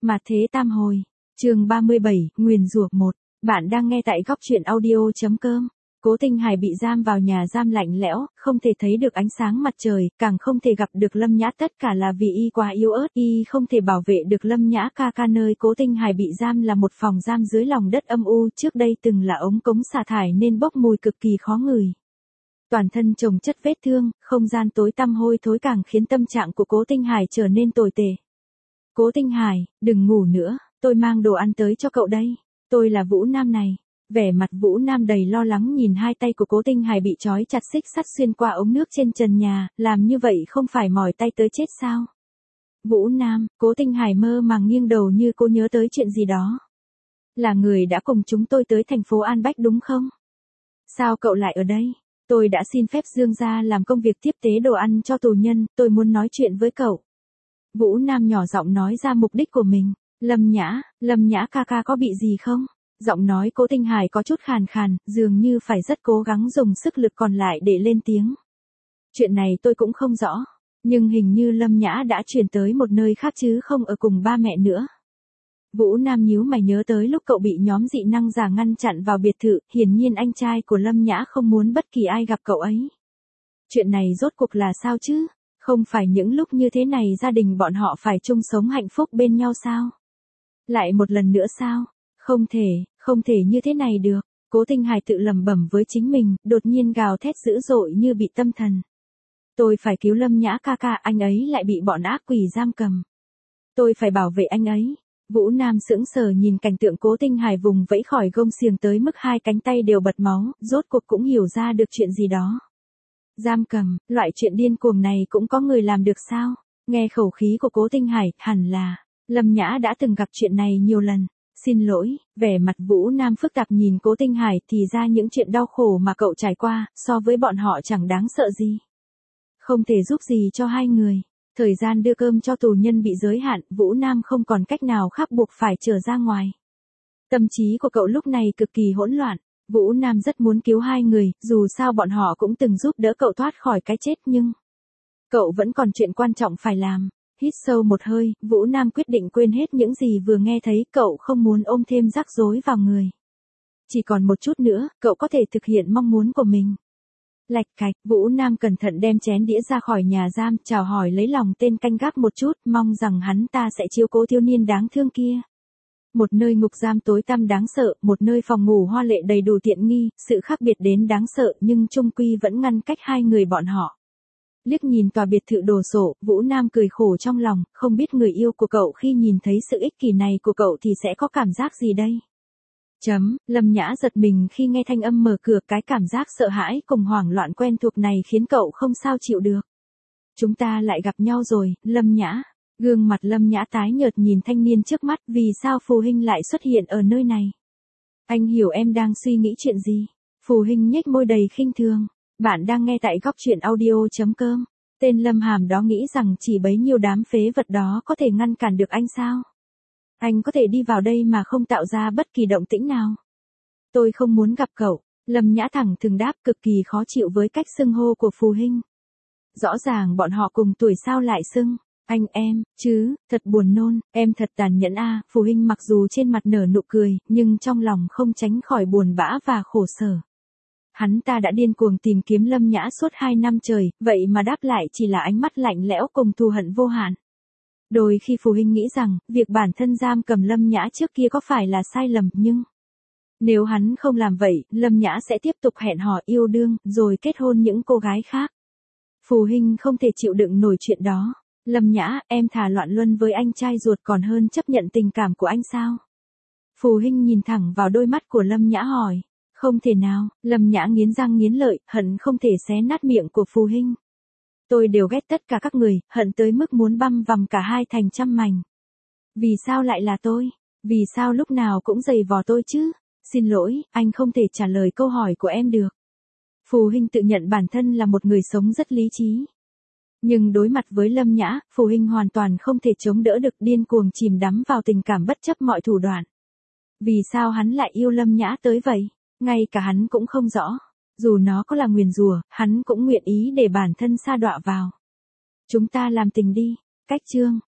Mà thế tam hồi. Chương 37, nguyền rủa 1. Bạn đang nghe tại góc truyện audio.com. Cố Tinh Hải bị giam vào nhà giam lạnh lẽo, không thể thấy được ánh sáng mặt trời, càng không thể gặp được Lâm Nhã, tất cả là vì y quá yếu ớt, y không thể bảo vệ được Lâm Nhã. Ca nơi Cố Tinh Hải bị giam là một phòng giam dưới lòng đất âm u, trước đây từng là ống cống xả thải nên bốc mùi cực kỳ khó ngửi. Toàn thân chồng chất vết thương, không gian tối tăm hôi thối càng khiến tâm trạng của Cố Tinh Hải trở nên tồi tệ. Cố Tinh Hải, đừng ngủ nữa, tôi mang đồ ăn tới cho cậu đây. Tôi là Vũ Nam này. Vẻ mặt Vũ Nam đầy lo lắng nhìn hai tay của Cố Tinh Hải bị trói chặt xích sắt xuyên qua ống nước trên trần nhà, làm như vậy không phải mỏi tay tới chết sao? Vũ Nam, Cố Tinh Hải mơ màng nghiêng đầu như cô nhớ tới chuyện gì đó. Là người đã cùng chúng tôi tới thành phố An Bách đúng không? Sao cậu lại ở đây? Tôi đã xin phép Dương gia làm công việc tiếp tế đồ ăn cho tù nhân, tôi muốn nói chuyện với cậu. Vũ Nam nhỏ giọng nói ra mục đích của mình. Lâm Nhã ca có bị gì không? Giọng nói Cố Tinh Hải có chút khàn khàn, dường như phải rất cố gắng dùng sức lực còn lại để lên tiếng. Chuyện này tôi cũng không rõ, nhưng hình như Lâm Nhã đã chuyển tới một nơi khác chứ không ở cùng ba mẹ nữa. Vũ Nam nhíu mày nhớ tới lúc cậu bị nhóm dị năng giả ngăn chặn vào biệt thự, hiển nhiên anh trai của Lâm Nhã không muốn bất kỳ ai gặp cậu ấy. Chuyện này rốt cuộc là sao chứ? Không phải những lúc như thế này gia đình bọn họ phải chung sống hạnh phúc bên nhau sao? Lại một lần nữa sao? Không thể như thế này được. Cố Tinh Hải tự lẩm bẩm với chính mình, đột nhiên gào thét dữ dội như bị tâm thần. Tôi phải cứu Lâm Nhã ca, anh ấy lại bị bọn ác quỷ giam cầm. Tôi phải bảo vệ anh ấy. Vũ Nam sững sờ nhìn cảnh tượng Cố Tinh Hải vùng vẫy khỏi gông xiềng tới mức hai cánh tay đều bật máu, rốt cuộc cũng hiểu ra được chuyện gì đó. Giam cầm, loại chuyện điên cuồng này cũng có người làm được sao? Nghe khẩu khí của Cố Tinh Hải, hẳn là Lâm Nhã đã từng gặp chuyện này nhiều lần. Xin lỗi, vẻ mặt Vũ Nam phức tạp nhìn Cố Tinh Hải, thì ra những chuyện đau khổ mà cậu trải qua, so với bọn họ chẳng đáng sợ gì. Không thể giúp gì cho hai người. Thời gian đưa cơm cho tù nhân bị giới hạn, Vũ Nam không còn cách nào khác buộc phải trở ra ngoài. Tâm trí của cậu lúc này cực kỳ hỗn loạn. Vũ Nam rất muốn cứu hai người, dù sao bọn họ cũng từng giúp đỡ cậu thoát khỏi cái chết nhưng cậu vẫn còn chuyện quan trọng phải làm. Hít sâu một hơi, Vũ Nam quyết định quên hết những gì vừa nghe thấy, cậu không muốn ôm thêm rắc rối vào người. Chỉ còn một chút nữa, cậu có thể thực hiện mong muốn của mình. Lạch cạch, Vũ Nam cẩn thận đem chén đĩa ra khỏi nhà giam, chào hỏi lấy lòng tên canh gác một chút, mong rằng hắn ta sẽ chiếu cố thiếu niên đáng thương kia. Một nơi ngục giam tối tăm đáng sợ, một nơi phòng ngủ hoa lệ đầy đủ tiện nghi, sự khác biệt đến đáng sợ nhưng chung quy vẫn ngăn cách hai người bọn họ. Liếc nhìn tòa biệt thự đồ sộ, Vũ Nam cười khổ trong lòng, không biết người yêu của cậu khi nhìn thấy sự ích kỷ này của cậu thì sẽ có cảm giác gì đây? Lâm Nhã giật mình khi nghe thanh âm mở cửa, cái cảm giác sợ hãi cùng hoảng loạn quen thuộc này khiến cậu không sao chịu được. Chúng ta lại gặp nhau rồi, Lâm Nhã. Gương mặt Lâm Nhã tái nhợt nhìn thanh niên trước mắt, vì sao Phù Hinh lại xuất hiện ở nơi này? Anh hiểu em đang suy nghĩ chuyện gì? Phù Hinh nhếch môi đầy khinh thường. Bạn đang nghe tại góc truyện audio.com. Tên Lâm Hàm đó nghĩ rằng chỉ bấy nhiêu đám phế vật đó có thể ngăn cản được anh sao? Anh có thể đi vào đây mà không tạo ra bất kỳ động tĩnh nào. Tôi không muốn gặp cậu. Lâm Nhã thẳng thừng đáp, cực kỳ khó chịu với cách xưng hô của Phù Hinh. Rõ ràng bọn họ cùng tuổi sao lại xưng anh em chứ, thật buồn nôn, em thật tàn nhẫn a. Phù Hinh mặc dù trên mặt nở nụ cười, nhưng trong lòng không tránh khỏi buồn bã và khổ sở. Hắn ta đã điên cuồng tìm kiếm Lâm Nhã suốt 2 năm trời, vậy mà đáp lại chỉ là ánh mắt lạnh lẽo cùng thù hận vô hạn. Đôi khi Phù Hinh nghĩ rằng, việc bản thân giam cầm Lâm Nhã trước kia có phải là sai lầm, nhưng nếu hắn không làm vậy, Lâm Nhã sẽ tiếp tục hẹn hò yêu đương, rồi kết hôn những cô gái khác. Phù Hinh không thể chịu đựng nổi chuyện đó. Lâm Nhã, em thà loạn luân với anh trai ruột còn hơn chấp nhận tình cảm của anh sao? Phù Hinh nhìn thẳng vào đôi mắt của Lâm Nhã hỏi. Không thể nào, Lâm Nhã nghiến răng nghiến lợi, hận không thể xé nát miệng của Phù Hinh. Tôi đều ghét tất cả các người, hận tới mức muốn băm vằm cả hai thành trăm mảnh. Vì sao lại là tôi? Vì sao lúc nào cũng giày vò tôi chứ? Xin lỗi, anh không thể trả lời câu hỏi của em được. Phù Hinh tự nhận bản thân là một người sống rất lý trí. Nhưng đối mặt với Lâm Nhã, Phù Hinh hoàn toàn không thể chống đỡ được, điên cuồng chìm đắm vào tình cảm bất chấp mọi thủ đoạn. Vì sao hắn lại yêu Lâm Nhã tới vậy? Ngay cả hắn cũng không rõ. Dù nó có là nguyền rủa, hắn cũng nguyện ý để bản thân sa đọa vào. Chúng ta làm tình đi. Cách chương.